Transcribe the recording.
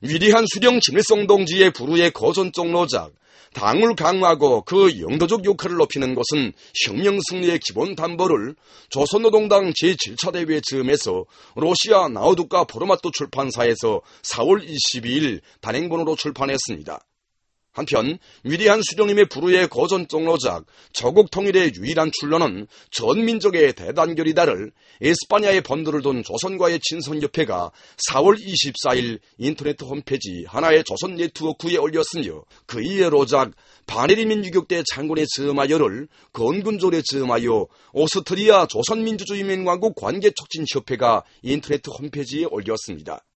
위대한 수령 김일성 동지의 불후의 거전종로작, 당을 강화하고 그 영도적 역할을 높이는 것은 혁명 승리의 기본 담보를 조선노동당 제7차 대회 즈음에서 러시아 나우두카 포르마토 출판사에서 4월 22일 단행본으로 출판했습니다. 한편 위대한 수령님의 불후의 거전종로작 저국 통일의 유일한 출로는 전 민족의 대단결이다를 에스파냐의 번들을 둔 조선과의 친선협회가 4월 24일 인터넷 홈페이지 하나의 조선 네트워크에 올렸으며 그이의 로작 바네리민 유격대 장군의 즈음하여를 건군졸에 즈음하여 오스트리아 조선민주주의민관국 관계촉진협회가 인터넷 홈페이지에 올렸습니다.